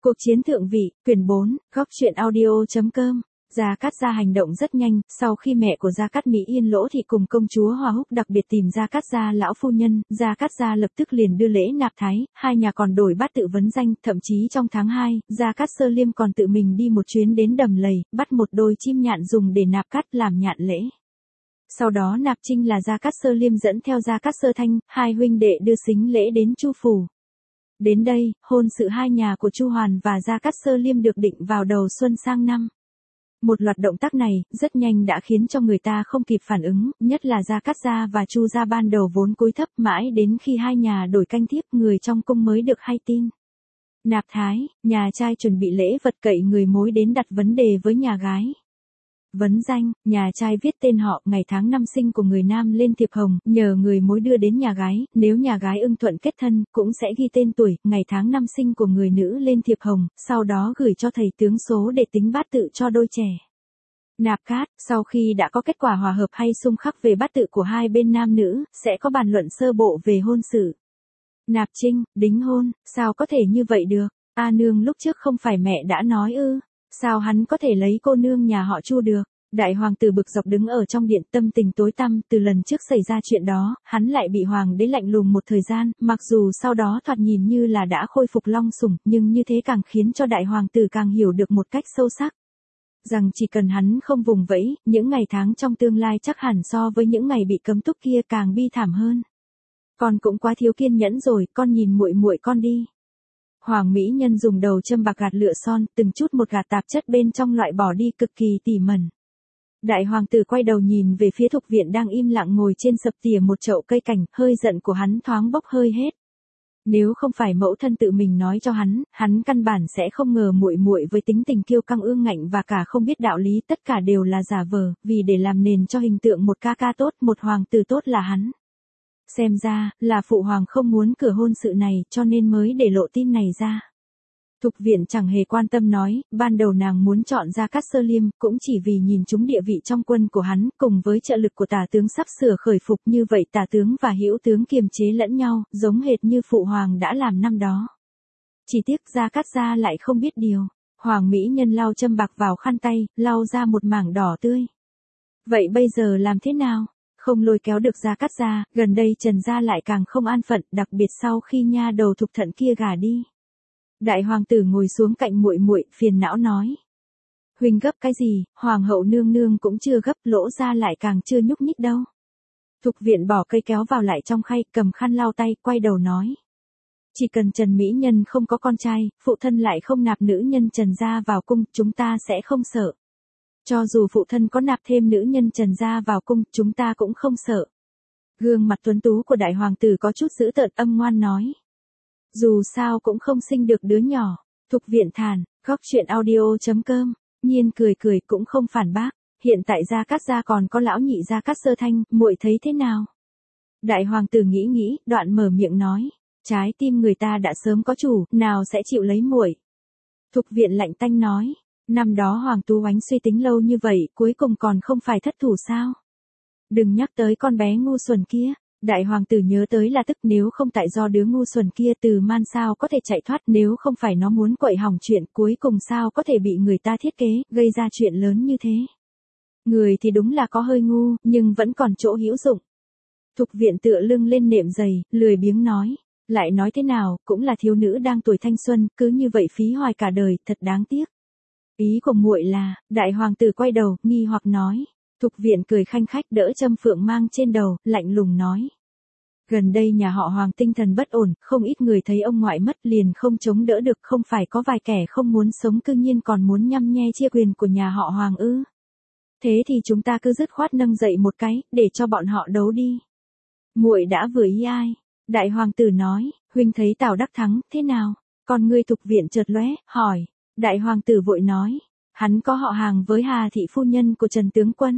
Cuộc chiến thượng vị, quyển 4, góc truyện audio.com. Gia Cát Gia hành động rất nhanh, sau khi mẹ của Gia Cát Mỹ Yên Lỗ Thị cùng công chúa Hoa Húc đặc biệt tìm Gia Cát Gia lão phu nhân, Gia Cát Gia lập tức liền đưa lễ nạp thái, hai nhà còn đổi bát tự vấn danh, thậm chí trong tháng 2, Gia Cát Sơ Liêm còn tự mình đi một chuyến đến Đầm Lầy, bắt một đôi chim nhạn dùng để nạp cát làm nhạn lễ. Sau đó nạp trinh là Gia Cát Sơ Liêm dẫn theo Gia Cát Sơ Thanh, hai huynh đệ đưa sính lễ đến Chu phủ. Đến đây, hôn sự hai nhà của Chu Hoàn và Gia Cát Sơ Liêm được định vào đầu xuân sang năm. Một loạt động tác này, rất nhanh đã khiến cho người ta không kịp phản ứng, nhất là Gia Cát Gia và Chu Gia ban đầu vốn cúi thấp mãi đến khi hai nhà đổi canh thiếp người trong cung mới được hay tin. Nạp thái, nhà trai chuẩn bị lễ vật cậy người mối đến đặt vấn đề với nhà gái. Vấn danh, nhà trai viết tên họ, ngày tháng năm sinh của người nam lên thiệp hồng, nhờ người mối đưa đến nhà gái, nếu nhà gái ưng thuận kết thân, cũng sẽ ghi tên tuổi, ngày tháng năm sinh của người nữ lên thiệp hồng, sau đó gửi cho thầy tướng số để tính bát tự cho đôi trẻ. Nạp cát, sau khi đã có kết quả hòa hợp hay xung khắc về bát tự của hai bên nam nữ, sẽ có bàn luận sơ bộ về hôn sự. Nạp trinh, đính hôn, sao có thể như vậy được? A nương lúc trước không phải mẹ đã nói ư? Sao hắn có thể lấy cô nương nhà họ Chu được? Đại hoàng tử bực dọc đứng ở trong điện, tâm tình tối tăm, từ lần trước xảy ra chuyện đó, hắn lại bị hoàng đế lạnh lùng một thời gian, mặc dù sau đó thoạt nhìn như là đã khôi phục long sủng, nhưng như thế càng khiến cho đại hoàng tử càng hiểu được một cách sâu sắc. Rằng chỉ cần hắn không vùng vẫy, những ngày tháng trong tương lai chắc hẳn so với những ngày bị cấm túc kia càng bi thảm hơn. Con cũng quá thiếu kiên nhẫn rồi, con nhìn muội muội con đi. Hoàng mỹ nhân dùng đầu châm bạc gạt lựa son, từng chút một gạt tạp chất bên trong loại bỏ đi cực kỳ tỉ mẩn. Đại hoàng tử quay đầu nhìn về phía Thục Viện đang im lặng ngồi trên sập tỉa một chậu cây cảnh, hơi giận của hắn thoáng bốc hơi hết. Nếu không phải mẫu thân tự mình nói cho hắn căn bản sẽ không ngờ muội muội với tính tình kiêu căng ương ngạnh và cả không biết đạo lý, tất cả đều là giả vờ, vì để làm nền cho hình tượng một ca ca tốt, một hoàng tử tốt là hắn. Xem ra, là phụ hoàng không muốn cửa hôn sự này, cho nên mới để lộ tin này ra. Thục Viện chẳng hề quan tâm nói, ban đầu nàng muốn chọn Gia Cát Sơ Liêm, cũng chỉ vì nhìn chúng địa vị trong quân của hắn, cùng với trợ lực của tả tướng sắp sửa khởi phục, như vậy tả tướng và hữu tướng kiềm chế lẫn nhau, giống hệt như phụ hoàng đã làm năm đó. Chỉ tiếc Gia Cát Gia lại không biết điều. Hoàng mỹ nhân lau châm bạc vào khăn tay, lau ra một mảng đỏ tươi. Vậy bây giờ làm thế nào? Không lôi kéo được Gia Cát Gia, gần đây Trần gia lại càng không an phận, đặc biệt sau khi nha đầu Thục Thận kia gả đi. Đại hoàng tử ngồi xuống cạnh muội muội, phiền não nói: "Huynh gấp cái gì, hoàng hậu nương nương cũng chưa gấp, Lỗ gia lại càng chưa nhúc nhích đâu." Thục Viện bỏ cây kéo vào lại trong khay, cầm khăn lau tay, quay đầu nói: "Chỉ cần Trần mỹ nhân không có con trai, phụ thân lại không nạp nữ nhân Trần gia vào cung, chúng ta sẽ không sợ. Cho dù phụ thân có nạp thêm nữ nhân Trần gia vào cung, chúng ta cũng không sợ." Gương mặt tuấn tú của đại hoàng tử có chút dữ tợn, âm ngoan nói: "Dù sao cũng không sinh được đứa nhỏ." Thục Viện thản, góc truyện audio.com. Nhiên cười cười cũng không phản bác. Hiện tại Gia Cát Gia còn có lão nhị Gia Cát Sơ Thanh, muội thấy thế nào? Đại hoàng tử nghĩ, đoạn mở miệng nói: "Trái tim người ta đã sớm có chủ, nào sẽ chịu lấy muội?" Thục Viện lạnh tanh nói: "Năm đó Hoàng Tú Oánh suy tính lâu như vậy, cuối cùng còn không phải thất thủ sao? Đừng nhắc tới con bé ngu xuẩn kia." Đại hoàng tử nhớ tới là tức, nếu không tại do đứa ngu xuẩn kia Từ Man sao có thể chạy thoát, nếu không phải nó muốn quậy hỏng chuyện, cuối cùng sao có thể bị người ta thiết kế, gây ra chuyện lớn như thế. Người thì đúng là có hơi ngu, nhưng vẫn còn chỗ hữu dụng. Thục Viện tựa lưng lên nệm giày, lười biếng nói: "Lại nói thế nào, cũng là thiếu nữ đang tuổi thanh xuân, cứ như vậy phí hoài cả đời, thật đáng tiếc." Ý của muội là? Đại hoàng tử quay đầu, nghi hoặc nói. Thục Viện cười khanh khách đỡ châm phượng mang trên đầu, lạnh lùng nói: "Gần đây nhà họ Hoàng tinh thần bất ổn, không ít người thấy ông ngoại mất liền không chống đỡ được, không phải có vài kẻ không muốn sống cư nhiên còn muốn nhăm nhe chia quyền của nhà họ Hoàng ư? Thế thì chúng ta cứ dứt khoát nâng dậy một cái, để cho bọn họ đấu đi." "Muội đã vừa ý ai?" Đại hoàng tử nói. "Huynh thấy Tào Đắc Thắng thế nào?" Con ngươi Thục Viện chợt lóe, hỏi. Đại hoàng tử vội nói: "Hắn có họ hàng với Hà thị phu nhân của Trần tướng quân."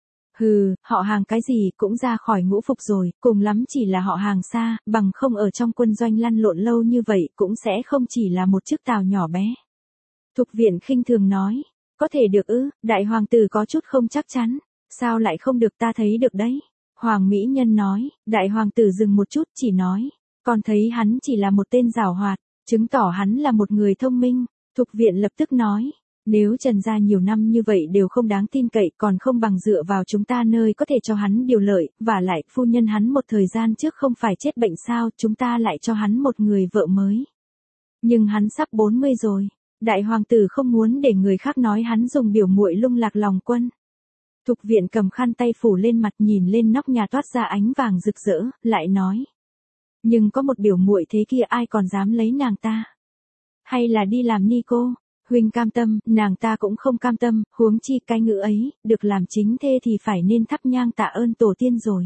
"Hừ, họ hàng cái gì, cũng ra khỏi ngũ phục rồi, cùng lắm chỉ là họ hàng xa, bằng không ở trong quân doanh lăn lộn lâu như vậy, cũng sẽ không chỉ là một chiếc tàu nhỏ bé." Thục Viện khinh thường nói. "Có thể được ư?" Đại hoàng tử có chút không chắc chắn. "Sao lại không được, ta thấy được đấy." Hoàng mỹ nhân nói. Đại hoàng tử dừng một chút, chỉ nói: "Con thấy hắn chỉ là một tên giảo hoạt." chứng tỏ hắn là một người thông minh. Thục Viện lập tức nói, nếu Trần gia nhiều năm như vậy đều không đáng tin cậy còn không bằng dựa vào chúng ta nơi có thể cho hắn điều lợi, và lại phu nhân hắn một thời gian trước không phải chết bệnh sao, chúng ta lại cho hắn một người vợ mới. Nhưng hắn sắp 40 rồi, đại hoàng tử không muốn để người khác nói hắn dùng biểu muội lung lạc lòng quân. Thục Viện cầm khăn tay phủ lên mặt nhìn lên nóc nhà toát ra ánh vàng rực rỡ, lại nói. Nhưng có một biểu muội thế kia ai còn dám lấy nàng ta? Hay là đi làm ni cô? Huynh cam tâm, nàng ta cũng không cam tâm, huống chi cái ngữ ấy, được làm chính thê thì phải nên thắp nhang tạ ơn tổ tiên rồi.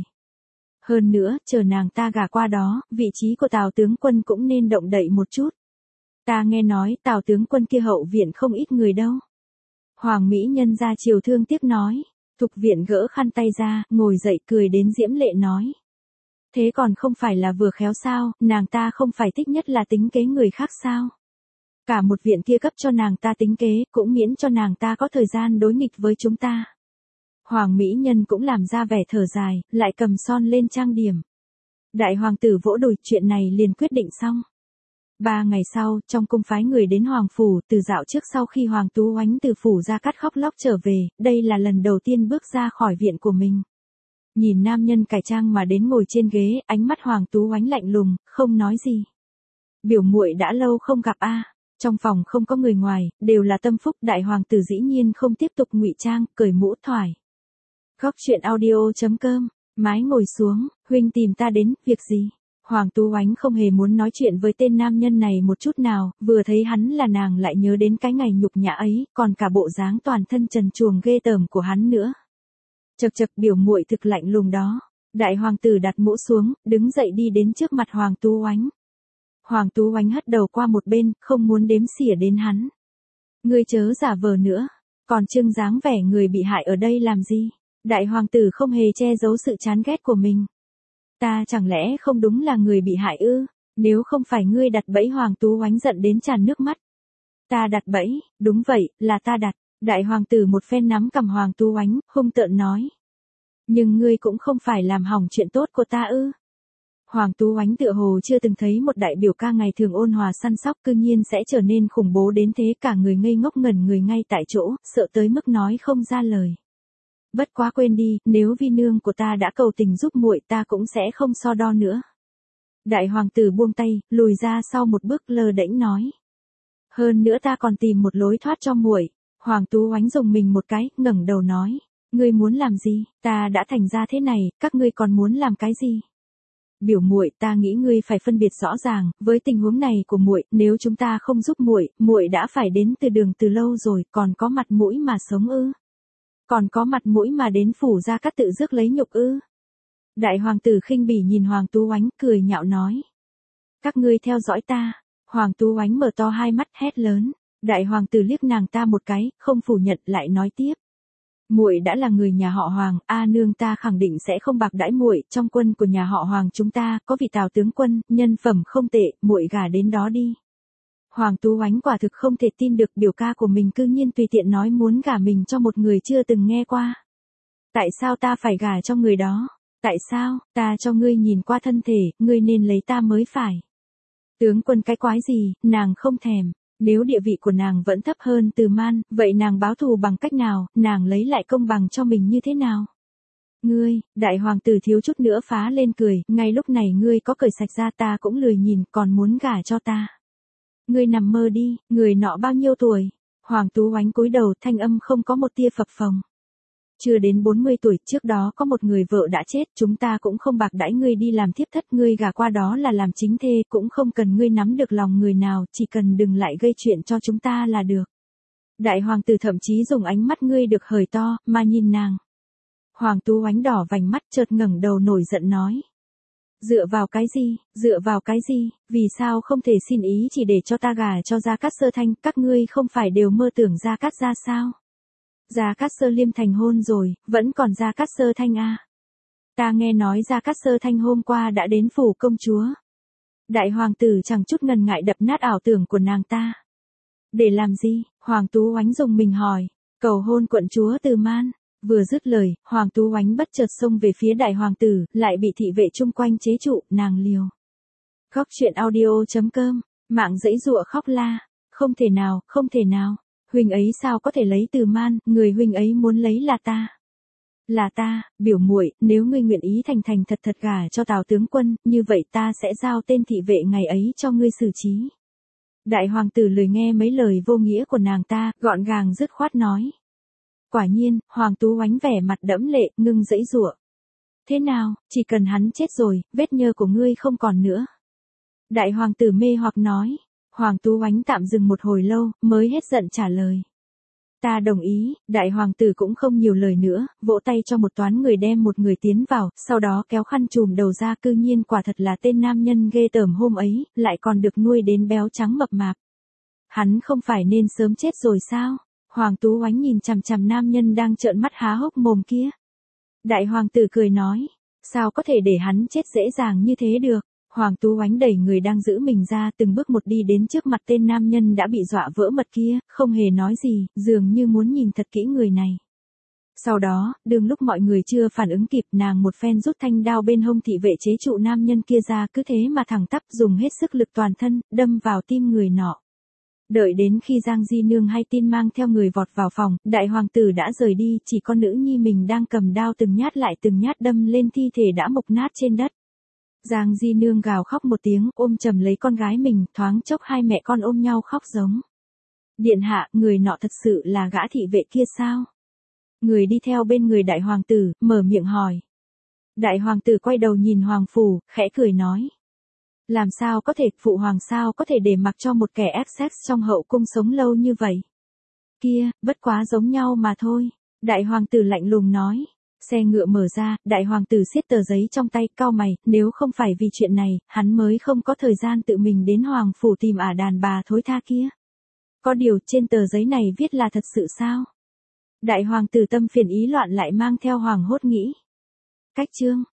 Hơn nữa, chờ nàng ta gả qua đó, vị trí của Tào tướng quân cũng nên động đậy một chút. Ta nghe nói Tào tướng quân kia hậu viện không ít người đâu. Hoàng mỹ nhân ra chiều thương tiếc nói. Thục Viện gỡ khăn tay ra, ngồi dậy cười đến diễm lệ nói. Thế còn không phải là vừa khéo sao, nàng ta không phải thích nhất là tính kế người khác sao? Cả một viện kia cấp cho nàng ta tính kế, cũng miễn cho nàng ta có thời gian đối nghịch với chúng ta. Hoàng mỹ nhân cũng làm ra vẻ thở dài, lại cầm son lên trang điểm. Đại hoàng tử vỗ đùi, chuyện này liền quyết định xong. 3 ngày sau, trong cung phái người đến Hoàng Phủ, từ dạo trước sau khi Hoàng Tú Oánh từ Phủ Gia Cát khóc lóc trở về, đây là lần đầu tiên bước ra khỏi viện của mình. Nhìn nam nhân cải trang mà đến ngồi trên ghế, ánh mắt Hoàng Tú Oánh lạnh lùng, không nói gì. Biểu muội đã lâu không gặp a. Trong phòng không có người ngoài, đều là tâm phúc. Đại hoàng tử dĩ nhiên không tiếp tục ngụy trang, cởi mũ thoải. Góc truyện audio.com, mái ngồi xuống, huynh tìm ta đến, việc gì? Hoàng Tú Oánh không hề muốn nói chuyện với tên nam nhân này một chút nào, vừa thấy hắn là nàng lại nhớ đến cái ngày nhục nhã ấy, còn cả bộ dáng toàn thân trần truồng ghê tởm của hắn nữa. Chậc chậc, biểu muội thực lạnh lùng đó. Đại hoàng tử đặt mũ xuống, đứng dậy đi đến trước mặt Hoàng Tú Oánh. Hoàng Tú Oánh hất đầu qua một bên, không muốn đếm xỉa đến hắn. Ngươi chớ giả vờ nữa, còn trưng dáng vẻ người bị hại ở đây làm gì? Đại hoàng tử không hề che giấu sự chán ghét của mình. Ta chẳng lẽ không đúng là người bị hại ư? Nếu không phải ngươi đặt bẫy, Hoàng Tú Oánh giận đến tràn nước mắt. Ta đặt bẫy, đúng vậy, là ta đặt. Đại hoàng tử một phen nắm cầm Hoàng Tú Oánh, hung tợn nói. Nhưng ngươi cũng không phải làm hỏng chuyện tốt của ta ư? Hoàng Tú Oánh tựa hồ chưa từng thấy một đại biểu ca ngày thường ôn hòa săn sóc cư nhiên sẽ trở nên khủng bố đến thế, cả người ngây ngốc ngẩn người ngay tại chỗ, sợ tới mức nói không ra lời. Bất quá quên đi, nếu vi nương của ta đã cầu tình giúp muội, ta cũng sẽ không so đo nữa. Đại hoàng tử buông tay, lùi ra sau một bước, lơ đễnh nói. Hơn nữa ta còn tìm một lối thoát cho muội. Hoàng Tú Oánh dùng mình một cái, ngẩng đầu nói. Ngươi muốn làm gì? Ta đã thành ra thế này, các ngươi còn muốn làm cái gì? Biểu muội, ta nghĩ ngươi phải phân biệt rõ ràng, với tình huống này của muội, nếu chúng ta không giúp muội, muội đã phải đến từ đường từ lâu rồi, còn có mặt mũi mà sống ư? Còn có mặt mũi mà đến Phủ Gia Cát tự rước lấy nhục ư? Đại hoàng tử khinh bỉ nhìn Hoàng Tú Oánh, cười nhạo nói. Các ngươi theo dõi ta. Hoàng Tú Oánh mở to hai mắt hét lớn. Đại hoàng tử liếc nàng ta một cái, không phủ nhận, lại nói tiếp. Muội đã là người nhà họ Hoàng, nương ta khẳng định sẽ không bạc đãi muội. Trong quân của nhà họ Hoàng chúng ta có vị Tào tướng quân, nhân phẩm không tệ, muội gả đến đó đi. Hoàng Tú Oánh quả thực không thể tin được biểu ca của mình cư nhiên tùy tiện nói muốn gả mình cho một người chưa từng nghe qua. Tại sao ta phải gả cho người đó? Tại sao? Ta cho ngươi nhìn qua thân thể, ngươi nên lấy ta mới phải. Tướng quân cái quái gì, nàng không thèm. Nếu địa vị của nàng vẫn thấp hơn Từ Man, vậy nàng báo thù bằng cách nào, nàng lấy lại công bằng cho mình như thế nào? Ngươi, đại hoàng tử thiếu chút nữa phá lên cười, ngay lúc này ngươi có cởi sạch ra ta cũng lười nhìn, còn muốn gả cho ta. Ngươi nằm mơ đi, người nọ bao nhiêu tuổi? Hoàng Tú Oánh cúi đầu, thanh âm không có một tia phập phồng. Chưa đến 40 tuổi, trước đó có một người vợ đã chết, chúng ta cũng không bạc đãi ngươi đi làm thiếp thất, ngươi gả qua đó là làm chính thê, cũng không cần ngươi nắm được lòng người nào, chỉ cần đừng lại gây chuyện cho chúng ta là được. Đại hoàng tử thậm chí dùng ánh mắt ngươi được hời to, mà nhìn nàng. Hoàng Tú Oánh đỏ vành mắt, chợt ngẩng đầu nổi giận nói. Dựa vào cái gì, dựa vào cái gì, vì sao không thể xin ý chỉ để cho ta gả cho Gia Cát Sơ Thanh, các ngươi không phải đều mơ tưởng Gia Cát gia sao? Gia Cát Sơ Liêm thành hôn rồi, vẫn còn Gia Cát Sơ Thanh à? Ta nghe nói Gia Cát Sơ Thanh hôm qua đã đến phủ công chúa. Đại hoàng tử chẳng chút ngần ngại đập nát ảo tưởng của nàng ta. Để làm gì? Hoàng Tú Oánh dùng mình hỏi. Cầu hôn quận chúa Từ Man. Vừa dứt lời, Hoàng Tú Oánh bất chợt xông về phía đại hoàng tử, lại bị thị vệ chung quanh chế trụ, nàng liều. Góc truyện audio.com Mạng giãy giụa khóc la, không thể nào, không thể nào, huynh ấy sao có thể lấy Từ Man, người huynh ấy muốn lấy là ta. Là ta, biểu muội, nếu ngươi nguyện ý thành thành thật thật gả cho Tào tướng quân, như vậy ta sẽ giao tên thị vệ ngày ấy cho ngươi xử trí. Đại hoàng tử lười nghe mấy lời vô nghĩa của nàng ta, gọn gàng dứt khoát nói. Quả nhiên, Hoàng Tú Oánh vẻ mặt đẫm lệ, ngưng giãy giụa. Thế nào, chỉ cần hắn chết rồi, vết nhơ của ngươi không còn nữa. Đại hoàng tử mê hoặc nói. Hoàng Tú Oánh tạm dừng một hồi lâu, mới hết giận trả lời. Ta đồng ý, đại hoàng tử cũng không nhiều lời nữa, vỗ tay cho một toán người đem một người tiến vào, sau đó kéo khăn trùm đầu ra, cư nhiên quả thật là tên nam nhân ghê tởm hôm ấy, lại còn được nuôi đến béo trắng mập mạp. Hắn không phải nên sớm chết rồi sao? Hoàng Tú Oánh nhìn chằm chằm nam nhân đang trợn mắt há hốc mồm kia. Đại hoàng tử cười nói, sao có thể để hắn chết dễ dàng như thế được? Hoàng Tú Oánh đẩy người đang giữ mình ra, từng bước một đi đến trước mặt tên nam nhân đã bị dọa vỡ mật kia, không hề nói gì, dường như muốn nhìn thật kỹ người này. Sau đó, đương lúc mọi người chưa phản ứng kịp, nàng một phen rút thanh đao bên hông thị vệ chế trụ nam nhân kia ra, cứ thế mà thẳng tắp dùng hết sức lực toàn thân, đâm vào tim người nọ. Đợi đến khi Giang Di Nương hay tin mang theo người vọt vào phòng, đại hoàng tử đã rời đi, chỉ con nữ nhi mình đang cầm đao từng nhát lại từng nhát đâm lên thi thể đã mục nát trên đất. Giang Di Nương gào khóc một tiếng, ôm chầm lấy con gái mình, thoáng chốc hai mẹ con ôm nhau khóc giống. Điện hạ, người nọ thật sự là gã thị vệ kia sao? Người đi theo bên người đại hoàng tử, mở miệng hỏi. Đại hoàng tử quay đầu nhìn hoàng phủ, khẽ cười nói. Làm sao có thể, phụ hoàng sao có thể để mặc cho một kẻ Essex trong hậu cung sống lâu như vậy? Kia, bất quá giống nhau mà thôi. Đại hoàng tử lạnh lùng nói. Xe ngựa mở ra, đại hoàng tử siết tờ giấy trong tay, cau mày, nếu không phải vì chuyện này, hắn mới không có thời gian tự mình đến hoàng phủ tìm đàn bà thối tha kia. Có điều, trên tờ giấy này viết là thật sự sao? Đại hoàng tử tâm phiền ý loạn lại mang theo hoàng hốt nghĩ. Cách chương